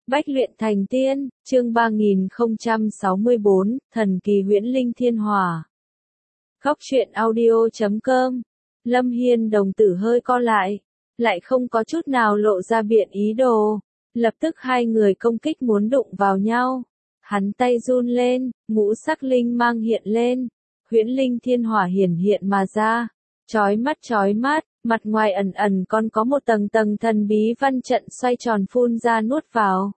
Bách luyện thành tiên, chương 3064, thần kỳ huyễn linh thiên hỏa. Góc truyện audio.com. Lâm Hiên đồng tử hơi co lại không có chút nào lộ ra biện ý đồ. Lập tức hai người công kích muốn đụng vào nhau. Hắn tay run lên, ngũ sắc linh mang hiện lên. Huyễn linh thiên hỏa hiển hiện mà ra. Chói mắt, mặt ngoài ẩn ẩn còn có một tầng thần bí văn trận xoay tròn phun ra nuốt vào.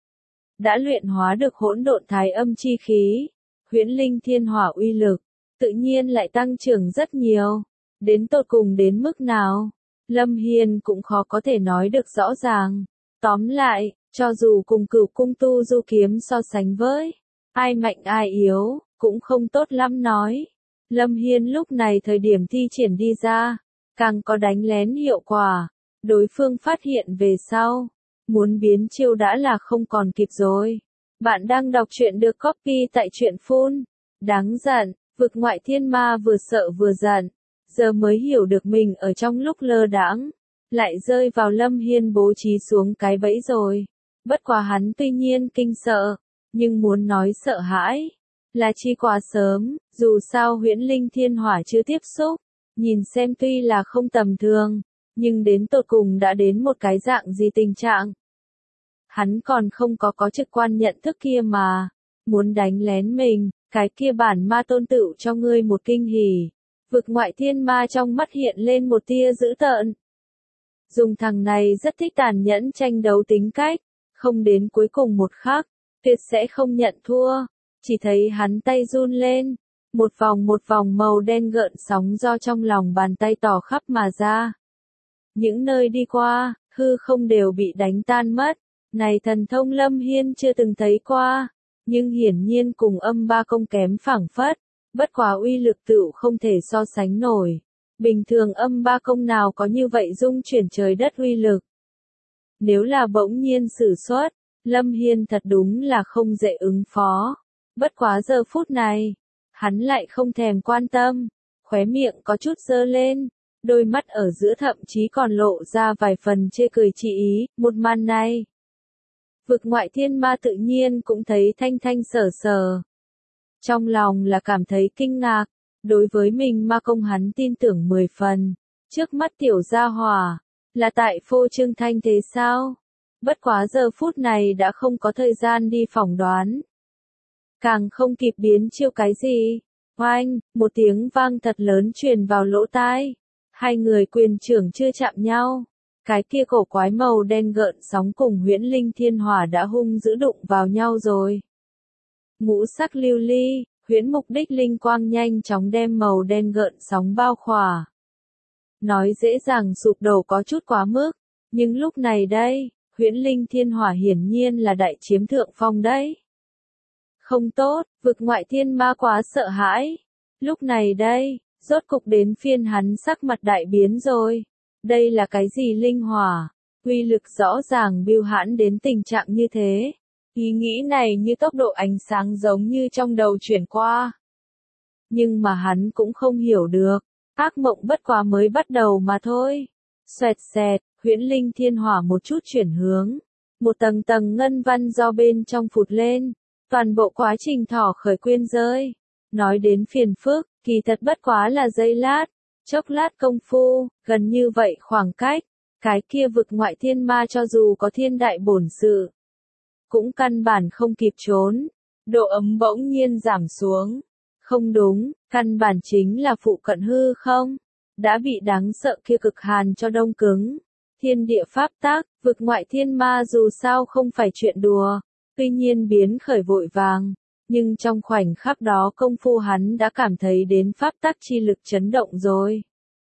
Đã luyện hóa được hỗn độn thái âm chi khí, huyễn linh thiên hỏa uy lực, tự nhiên lại tăng trưởng rất nhiều. Đến tột cùng đến mức nào, Lâm Hiên cũng khó có thể nói được rõ ràng. Tóm lại, cho dù cùng Cửu cung tu du kiếm so sánh với, ai mạnh ai yếu, cũng không tốt lắm nói. Lâm Hiên lúc này thời điểm thi triển đi ra, càng có đánh lén hiệu quả, đối phương phát hiện về sau. Muốn biến chiêu đã là không còn kịp rồi. Bạn đang đọc truyện được copy tại truyện phun. Đáng giận, vực ngoại thiên ma vừa sợ vừa giận. Giờ mới hiểu được mình ở trong lúc lơ đãng, lại rơi vào Lâm Hiên bố trí xuống cái bẫy rồi. Bất quá hắn tuy nhiên kinh sợ, nhưng muốn nói sợ hãi là chi quá sớm, dù sao huyễn linh thiên hỏa chưa tiếp xúc. Nhìn xem tuy là không tầm thường, nhưng đến tột cùng đã đến một cái dạng gì tình trạng. Hắn còn không có trực quan nhận thức kia mà. Muốn đánh lén mình, cái kia bản ma tôn tựu cho ngươi một kinh hỉ. Vực ngoại thiên ma trong mắt hiện lên một tia dữ tợn. Dùng thằng này rất thích tàn nhẫn tranh đấu tính cách, không đến cuối cùng một khắc, tuyệt sẽ không nhận thua. Chỉ thấy hắn tay run lên, một vòng màu đen gợn sóng do trong lòng bàn tay tỏ khắp mà ra. Những nơi đi qua, hư không đều bị đánh tan mất. Này thần thông Lâm Hiên chưa từng thấy qua, nhưng hiển nhiên cùng âm ba công kém phảng phất, bất quá uy lực tựu không thể so sánh nổi. Bình thường âm ba công nào có như vậy dung chuyển trời đất uy lực. Nếu là bỗng nhiên sử xuất, Lâm Hiên thật đúng là không dễ ứng phó. Bất quá giờ phút này, hắn lại không thèm quan tâm, khóe miệng có chút giơ lên, đôi mắt ở giữa thậm chí còn lộ ra vài phần chê cười chi ý, một màn này. Vực ngoại thiên ma tự nhiên cũng thấy thanh sở. Trong lòng là cảm thấy kinh ngạc, đối với mình ma công hắn tin tưởng 10 phần. Trước mắt tiểu gia hỏa, là tại phô trương thanh thế sao? Bất quá giờ phút này đã không có thời gian đi phỏng đoán. Càng không kịp biến chiêu cái gì. Oanh, một tiếng vang thật lớn truyền vào lỗ tai. Hai người quyền trưởng chưa chạm nhau. Cái kia cổ quái màu đen gợn sóng cùng huyễn linh thiên hỏa đã hung dữ đụng vào nhau rồi. Ngũ sắc lưu ly, huyễn mục đích linh quang nhanh chóng đem màu đen gợn sóng bao khỏa. Nói dễ dàng sụp đổ có chút quá mức, nhưng lúc này đây, huyễn linh thiên hỏa hiển nhiên là đại chiếm thượng phong đấy. Không tốt, vực ngoại thiên ma quá sợ hãi. Lúc này đây, rốt cục đến phiên hắn sắc mặt đại biến rồi. Đây là cái gì linh hỏa? Uy lực rõ ràng bưu hãn đến tình trạng như thế. Ý nghĩ này như tốc độ ánh sáng giống như trong đầu chuyển qua. Nhưng mà hắn cũng không hiểu được. Ác mộng bất quá mới bắt đầu mà thôi. Xoẹt xẹt, huyễn linh thiên hỏa một chút chuyển hướng. Một tầng ngân văn do bên trong phụt lên. Toàn bộ quá trình thỏ khởi quyên rơi. Nói đến phiền phức, kỳ thật bất quá là giây lát. Chốc lát công phu, gần như vậy khoảng cách, cái kia vực ngoại thiên ma cho dù có thiên đại bổn sự, cũng căn bản không kịp trốn. Độ ấm bỗng nhiên giảm xuống. Không đúng, căn bản chính là phụ cận hư không, đã bị đáng sợ kia cực hàn cho đông cứng. Thiên địa pháp tắc, vực ngoại thiên ma dù sao không phải chuyện đùa, tuy nhiên biến khởi vội vàng. Nhưng trong khoảnh khắc đó công phu hắn đã cảm thấy đến pháp tắc chi lực chấn động rồi.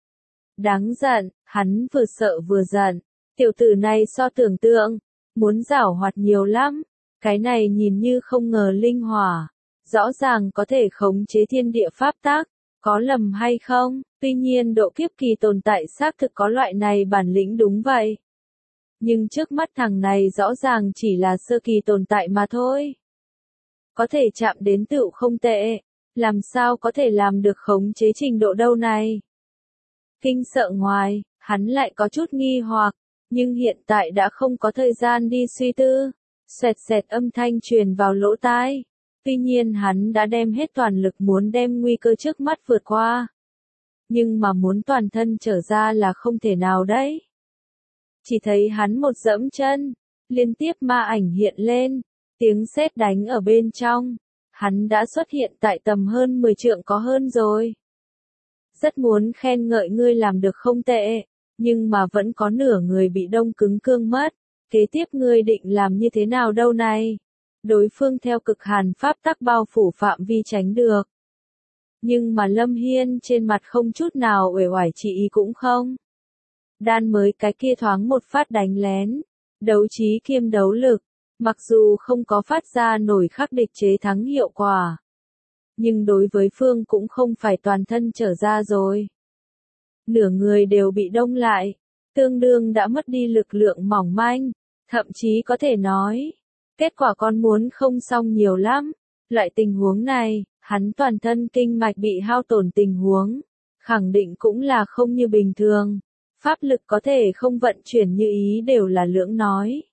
Đáng giận, hắn vừa sợ vừa giận. Tiểu tử này so tưởng tượng, muốn giảo hoạt nhiều lắm. Cái này nhìn như không ngờ linh hỏa, rõ ràng có thể khống chế thiên địa pháp tắc, có lầm hay không? Tuy nhiên độ kiếp kỳ tồn tại xác thực có loại này bản lĩnh đúng vậy. Nhưng trước mắt thằng này rõ ràng chỉ là sơ kỳ tồn tại mà thôi. Có thể chạm đến tựu không tệ, làm sao có thể làm được khống chế trình độ đâu này? Kinh sợ ngoài, hắn lại có chút nghi hoặc, nhưng hiện tại đã không có thời gian đi suy tư. Xoẹt xẹt âm thanh truyền vào lỗ tai. Tuy nhiên hắn đã đem hết toàn lực muốn đem nguy cơ trước mắt vượt qua. Nhưng mà muốn toàn thân trở ra là không thể nào đấy. Chỉ thấy hắn một dẫm chân, liên tiếp ma ảnh hiện lên, tiếng sét đánh ở bên trong. Hắn đã xuất hiện tại tầm hơn 10 trượng có hơn rồi. Rất muốn khen ngợi ngươi làm được không tệ, nhưng mà vẫn có nửa người bị đông cứng cương mất. Kế tiếp ngươi định làm như thế nào đâu này? Đối phương theo cực hàn pháp tắc bao phủ phạm vi tránh được. Nhưng mà Lâm Hiên trên mặt không chút nào uể oải chỉ ý cũng không. Đan mới cái kia thoáng một phát đánh lén. Đấu trí kiêm đấu lực. Mặc dù không có phát ra nổi khắc địch chế thắng hiệu quả. Nhưng đối với phương cũng không phải toàn thân trở ra rồi. Nửa người đều bị đông lại. Tương đương đã mất đi lực lượng mỏng manh. Thậm chí có thể nói. Kết quả con muốn không xong nhiều lắm. Loại tình huống này, hắn toàn thân kinh mạch bị hao tổn tình huống. Khẳng định cũng là không như bình thường. Pháp lực có thể không vận chuyển như ý đều là lưỡng nói.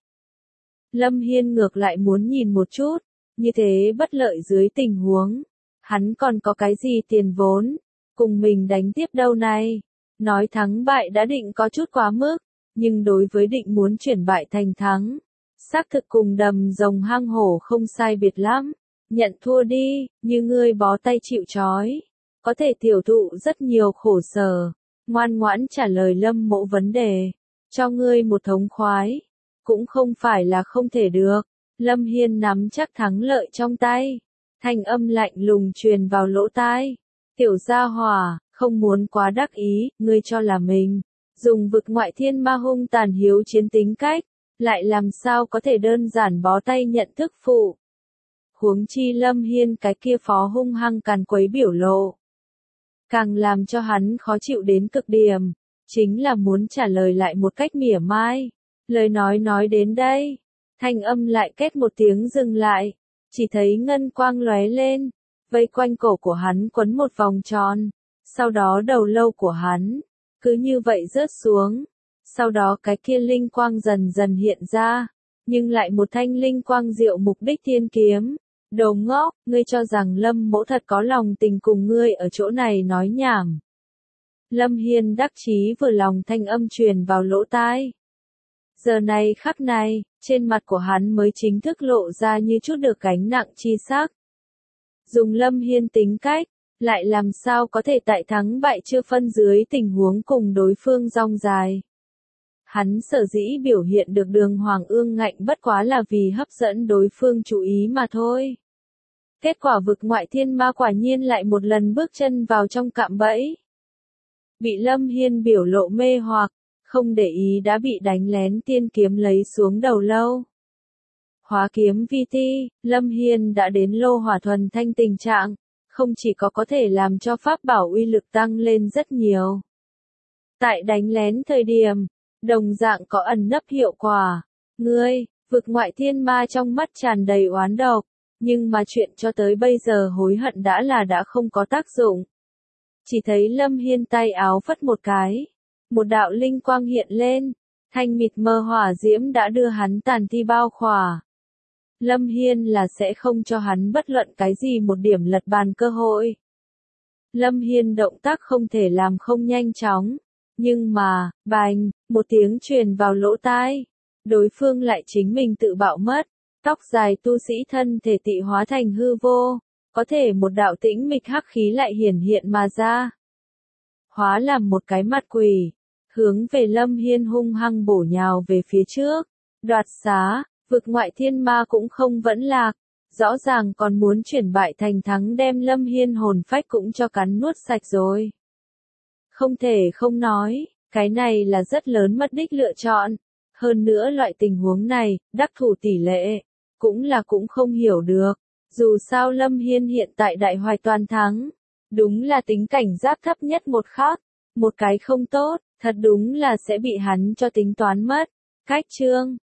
Lâm Hiên ngược lại muốn nhìn một chút. Như thế bất lợi dưới tình huống. Hắn còn có cái gì tiền vốn. Cùng mình đánh tiếp đâu này. Nói thắng bại đã định có chút quá mức. Nhưng đối với định muốn chuyển bại thành thắng. Xác thực cùng đầm rồng hang hổ không sai biệt lắm. Nhận thua đi, như ngươi bó tay chịu trói. Có thể tiểu thụ rất nhiều khổ sở. Ngoan ngoãn trả lời Lâm Mỗ vấn đề. Cho ngươi một thống khoái. Cũng không phải là không thể được. Lâm Hiên nắm chắc thắng lợi trong tay. Thanh âm lạnh lùng truyền vào lỗ tai. Tiểu gia hỏa, không muốn quá đắc ý, ngươi cho là mình. Dùng vực ngoại thiên ma hung tàn hiếu chiến tính cách. Lại làm sao có thể đơn giản bó tay nhận thức phụ. Huống chi Lâm Hiên cái kia phó hung hăng càn quấy biểu lộ. Càng làm cho hắn khó chịu đến cực điểm. Chính là muốn trả lời lại một cách mỉa mai. Lời nói đến đây. Thanh âm lại két một tiếng dừng lại. Chỉ thấy ngân quang lóe lên. Vây quanh cổ của hắn quấn một vòng tròn. Sau đó đầu lâu của hắn. Cứ như vậy rớt xuống. Sau đó cái kia linh quang dần dần hiện ra. Nhưng lại một thanh linh quang diệu mục đích thiên kiếm. Đồ ngốc, ngươi cho rằng Lâm Mỗ thật có lòng tình cùng ngươi ở chỗ này nói nhảm. Lâm Hiên đắc chí vừa lòng thanh âm truyền vào lỗ tai. Giờ này khắc này, trên mặt của hắn mới chính thức lộ ra như chút được gánh nặng chi sắc. Dùng Lâm Hiên tính cách, lại làm sao có thể tại thắng bại chưa phân dưới tình huống cùng đối phương rong dài. Hắn sở dĩ biểu hiện được đường hoàng ương ngạnh bất quá là vì hấp dẫn đối phương chú ý mà thôi. Kết quả vực ngoại thiên ma quả nhiên lại một lần bước chân vào trong cạm bẫy. Bị Lâm Hiên biểu lộ mê hoặc, không để ý đã bị đánh lén tiên kiếm lấy xuống đầu lâu. Hóa kiếm vi ti, Lâm Hiên đã đến lô hỏa thuần thanh tình trạng, không chỉ có thể làm cho pháp bảo uy lực tăng lên rất nhiều. Tại đánh lén thời điểm, đồng dạng có ẩn nấp hiệu quả. Ngươi, vực ngoại thiên ma trong mắt tràn đầy oán độc, nhưng mà chuyện cho tới bây giờ hối hận đã không có tác dụng. Chỉ thấy Lâm Hiên tay áo phất một cái, một đạo linh quang hiện lên, thanh mịt mờ hỏa diễm đã đưa hắn tàn thi bao khỏa. Lâm Hiên là sẽ không cho hắn bất luận cái gì một điểm lật bàn cơ hội. Lâm Hiên động tác không thể làm không nhanh chóng. Nhưng mà, bành, một tiếng truyền vào lỗ tai. Đối phương lại chính mình tự bạo mất. Tóc dài tu sĩ thân thể tị hóa thành hư vô. Có thể một đạo tĩnh mịch hắc khí lại hiển hiện mà ra. Hóa làm một cái mặt quỷ. Hướng về Lâm Hiên hung hăng bổ nhào về phía trước. Đoạt xá, vực ngoại thiên ma cũng không vẫn lạc. Rõ ràng còn muốn chuyển bại thành thắng đem Lâm Hiên hồn phách cũng cho cắn nuốt sạch rồi. Không thể không nói, cái này là rất lớn mất đích lựa chọn. Hơn nữa loại tình huống này, đắc thủ tỷ lệ, cũng không hiểu được. Dù sao Lâm Hiên hiện tại đại hoài toàn thắng. Đúng là tính cảnh giác thấp nhất một khắc. Một cái không tốt, thật đúng là sẽ bị hắn cho tính toán mất. Cách chương